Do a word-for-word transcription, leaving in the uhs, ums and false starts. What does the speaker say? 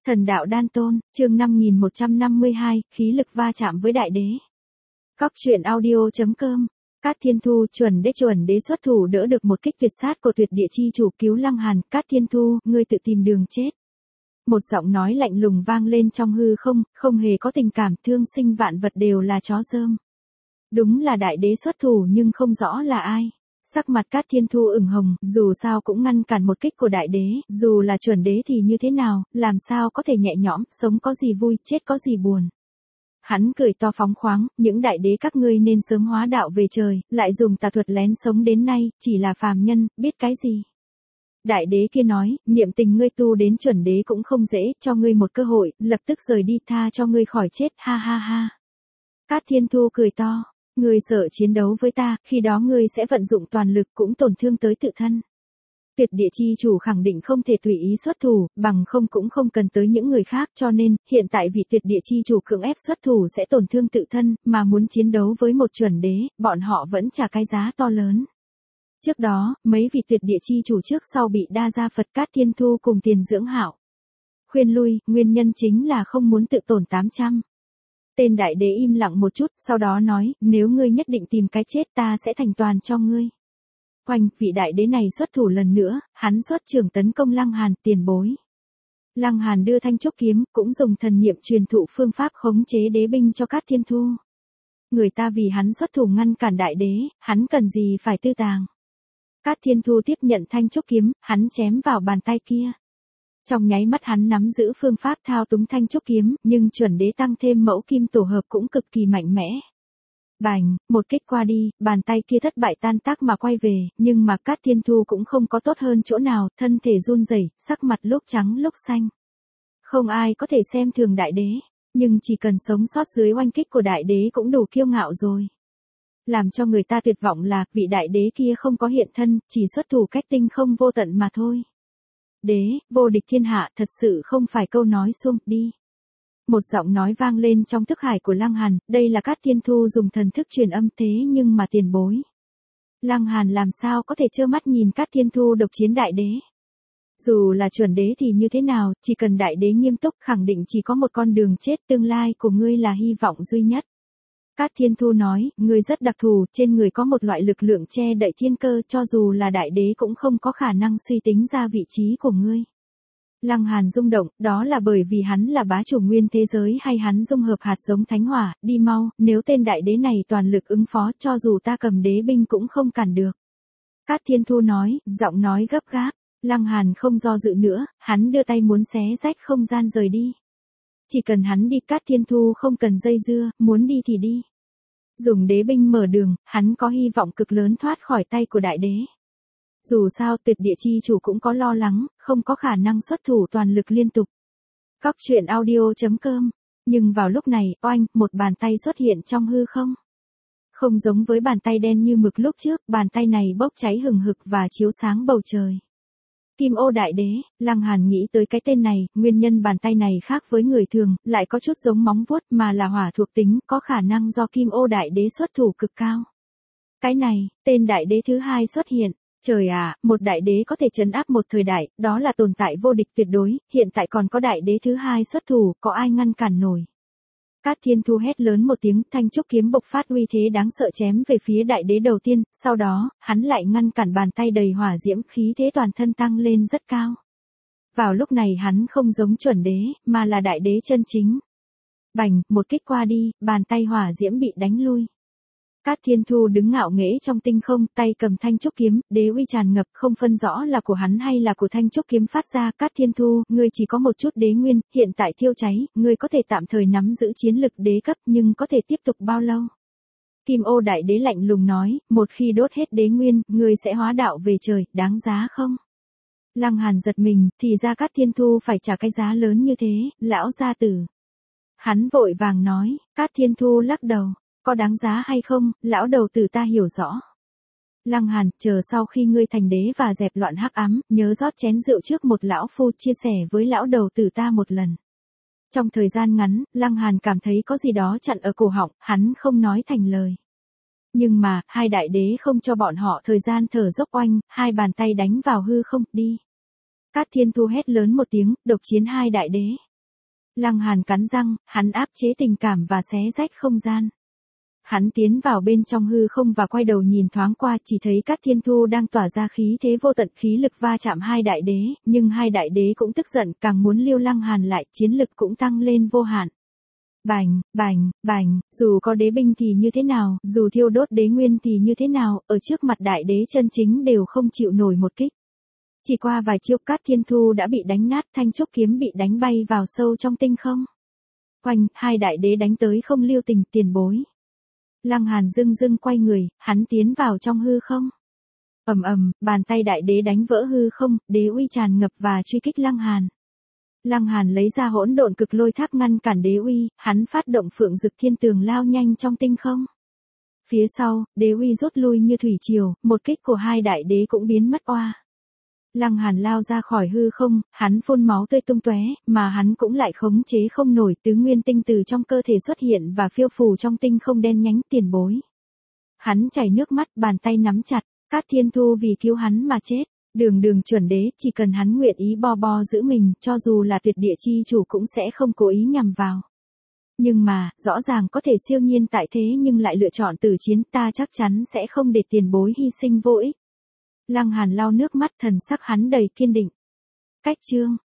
Thần đạo đan tôn, chương năm nghìn một trăm năm mươi hai, khí lực va chạm với đại đế. Cóc truyện audio.com. Cát Thiên Thu, chuẩn đế chuẩn đế xuất thủ đỡ được một kích tuyệt sát của tuyệt địa chi chủ cứu Lăng Hàn. Cát Thiên Thu, ngươi tự tìm đường chết. Một giọng nói lạnh lùng vang lên trong hư không, không hề có tình cảm, thương sinh vạn vật đều là chó rơm. Đúng là đại đế xuất thủ nhưng không rõ là ai. Sắc mặt Cát Thiên Thu ửng hồng, dù sao cũng ngăn cản một kích của đại đế, dù là chuẩn đế thì như thế nào, làm sao có thể nhẹ nhõm, sống có gì vui, chết có gì buồn. Hắn cười to phóng khoáng, những đại đế các ngươi nên sớm hóa đạo về trời, lại dùng tà thuật lén sống đến nay, chỉ là phàm nhân, biết cái gì. Đại đế kia nói, niệm tình ngươi tu đến chuẩn đế cũng không dễ, cho ngươi một cơ hội, lập tức rời đi, tha cho ngươi khỏi chết, ha ha ha. Cát Thiên Thu cười to. Ngươi sợ chiến đấu với ta, khi đó ngươi sẽ vận dụng toàn lực cũng tổn thương tới tự thân. Tuyệt địa chi chủ khẳng định không thể tùy ý xuất thủ, bằng không cũng không cần tới những người khác, cho nên, hiện tại vị tuyệt địa chi chủ cưỡng ép xuất thủ sẽ tổn thương tự thân, mà muốn chiến đấu với một chuẩn đế, bọn họ vẫn trả cái giá to lớn. Trước đó, mấy vị tuyệt địa chi chủ trước sau bị đa gia Phật Cát Thiên Thu cùng Tiền Dưỡng Hạo khuyên lui, nguyên nhân chính là không muốn tự tổn tám trăm. Tên đại đế im lặng một chút, sau đó nói, nếu ngươi nhất định tìm cái chết ta sẽ thành toàn cho ngươi. Oanh, vị đại đế này xuất thủ lần nữa, hắn xuất trường tấn công Lăng Hàn, tiền bối. Lăng Hàn đưa thanh trúc kiếm, cũng dùng thần niệm truyền thụ phương pháp khống chế đế binh cho Cát Thiên Thu. Người ta vì hắn xuất thủ ngăn cản đại đế, hắn cần gì phải tư tàng. Cát Thiên Thu tiếp nhận thanh trúc kiếm, hắn chém vào bàn tay kia. Trong nháy mắt hắn nắm giữ phương pháp thao túng thanh trúc kiếm, nhưng chuẩn đế tăng thêm mẫu kim tổ hợp cũng cực kỳ mạnh mẽ. Bành, một kích qua đi, bàn tay kia thất bại tan tác mà quay về, nhưng mà Cát Thiên Thu cũng không có tốt hơn chỗ nào, thân thể run rẩy, sắc mặt lúc trắng lúc xanh. Không ai có thể xem thường đại đế, nhưng chỉ cần sống sót dưới oanh kích của đại đế cũng đủ kiêu ngạo rồi. Làm cho người ta tuyệt vọng là, vị đại đế kia không có hiện thân, chỉ xuất thủ cách tinh không vô tận mà thôi. Đế, vô địch thiên hạ, thật sự không phải câu nói suông, đi. Một giọng nói vang lên trong thức hải của Lăng Hàn, đây là Cát Thiên Thu dùng thần thức truyền âm thế nhưng mà tiền bối. Lăng Hàn làm sao có thể trơ mắt nhìn Cát Thiên Thu độc chiến đại đế. Dù là chuẩn đế thì như thế nào, chỉ cần đại đế nghiêm túc khẳng định chỉ có một con đường chết, tương lai của ngươi là hy vọng duy nhất. Cát Thiên Thu nói, ngươi rất đặc thù, trên người có một loại lực lượng che đậy thiên cơ, cho dù là đại đế cũng không có khả năng suy tính ra vị trí của ngươi. Lăng Hàn rung động, đó là bởi vì hắn là bá chủ nguyên thế giới hay hắn dung hợp hạt giống thánh hỏa, đi mau, nếu tên đại đế này toàn lực ứng phó cho dù ta cầm đế binh cũng không cản được. Cát Thiên Thu nói, giọng nói gấp gáp, Lăng Hàn không do dự nữa, hắn đưa tay muốn xé rách không gian rời đi. Chỉ cần hắn đi, Cát Thiên Thu không cần dây dưa, muốn đi thì đi. Dùng đế binh mở đường, hắn có hy vọng cực lớn thoát khỏi tay của đại đế. Dù sao tuyệt địa chi chủ cũng có lo lắng, không có khả năng xuất thủ toàn lực liên tục. Cóc truyện audio.com. Nhưng vào lúc này, oanh, một bàn tay xuất hiện trong hư không. Không giống với bàn tay đen như mực lúc trước, bàn tay này bốc cháy hừng hực và chiếu sáng bầu trời. Kim ô đại đế, Lăng Hàn nghĩ tới cái tên này, nguyên nhân bàn tay này khác với người thường, lại có chút giống móng vuốt mà là hỏa thuộc tính, có khả năng do kim ô đại đế xuất thủ cực cao. Cái này, tên đại đế thứ hai xuất hiện, trời à, một đại đế có thể trấn áp một thời đại, đó là tồn tại vô địch tuyệt đối, hiện tại còn có đại đế thứ hai xuất thủ, có ai ngăn cản nổi. Cát Thiên Thu hét lớn một tiếng, thanh trúc kiếm bộc phát uy thế đáng sợ chém về phía đại đế đầu tiên, sau đó, hắn lại ngăn cản bàn tay đầy hỏa diễm, khí thế toàn thân tăng lên rất cao. Vào lúc này hắn không giống chuẩn đế, mà là đại đế chân chính. Bành, một kích qua đi, bàn tay hỏa diễm bị đánh lui. Cát Thiên Thu đứng ngạo nghễ trong tinh không, tay cầm thanh trúc kiếm, đế uy tràn ngập, không phân rõ là của hắn hay là của thanh trúc kiếm phát ra. Cát Thiên Thu, ngươi chỉ có một chút đế nguyên, hiện tại thiêu cháy, ngươi có thể tạm thời nắm giữ chiến lực đế cấp nhưng có thể tiếp tục bao lâu? Kim ô đại đế lạnh lùng nói, một khi đốt hết đế nguyên, ngươi sẽ hóa đạo về trời, đáng giá không? Lăng Hàn giật mình, thì ra Cát Thiên Thu phải trả cái giá lớn như thế, lão gia tử. Hắn vội vàng nói, Cát Thiên Thu lắc đầu. Có đáng giá hay không, lão đầu tử ta hiểu rõ. Lăng Hàn, chờ sau khi ngươi thành đế và dẹp loạn hắc ám, nhớ rót chén rượu trước một lão phu chia sẻ với lão đầu tử ta một lần. Trong thời gian ngắn, Lăng Hàn cảm thấy có gì đó chặn ở cổ họng, hắn không nói thành lời. Nhưng mà, hai đại đế không cho bọn họ thời gian thở dốc oanh, hai bàn tay đánh vào hư không, đi. Cát Thiên Thu hét lớn một tiếng, độc chiến hai đại đế. Lăng Hàn cắn răng, hắn áp chế tình cảm và xé rách không gian. Hắn tiến vào bên trong hư không và quay đầu nhìn thoáng qua, chỉ thấy Cát Thiên Thu đang tỏa ra khí thế vô tận, khí lực va chạm hai đại đế, nhưng hai đại đế cũng tức giận, càng muốn lưu Lăng Hàn lại, chiến lực cũng tăng lên vô hạn. Bành, bành, bành, dù có đế binh thì như thế nào, dù thiêu đốt đế nguyên thì như thế nào, ở trước mặt đại đế chân chính đều không chịu nổi một kích. Chỉ qua vài chiêu Cát Thiên Thu đã bị đánh nát, thanh trúc kiếm bị đánh bay vào sâu trong tinh không. Oanh, hai đại đế đánh tới không lưu tình, tiền bối. Lăng Hàn dưng dưng quay người, hắn tiến vào trong hư không. Ầm ầm, bàn tay đại đế đánh vỡ hư không, đế uy tràn ngập và truy kích Lăng Hàn. Lăng Hàn lấy ra hỗn độn cực lôi tháp ngăn cản đế uy, hắn phát động phượng dực thiên tường lao nhanh trong tinh không. Phía sau, đế uy rút lui như thủy triều, một kích của hai đại đế cũng biến mất oa. Lăng Hàn lao ra khỏi hư không, hắn phun máu tươi tung tóe, mà hắn cũng lại khống chế không nổi, tứ nguyên tinh từ trong cơ thể xuất hiện và phiêu phù trong tinh không đen nhánh, tiền bối. Hắn chảy nước mắt, bàn tay nắm chặt, Cát Thiên Thu vì cứu hắn mà chết. Đường đường chuẩn đế, chỉ cần hắn nguyện ý bo bo giữ mình, cho dù là tuyệt địa chi chủ cũng sẽ không cố ý nhằm vào. Nhưng mà, rõ ràng có thể siêu nhiên tại thế nhưng lại lựa chọn tử chiến, ta chắc chắn sẽ không để tiền bối hy sinh vô ích. Lăng Hàn lau nước mắt, thần sắc hắn đầy kiên định. Cách chương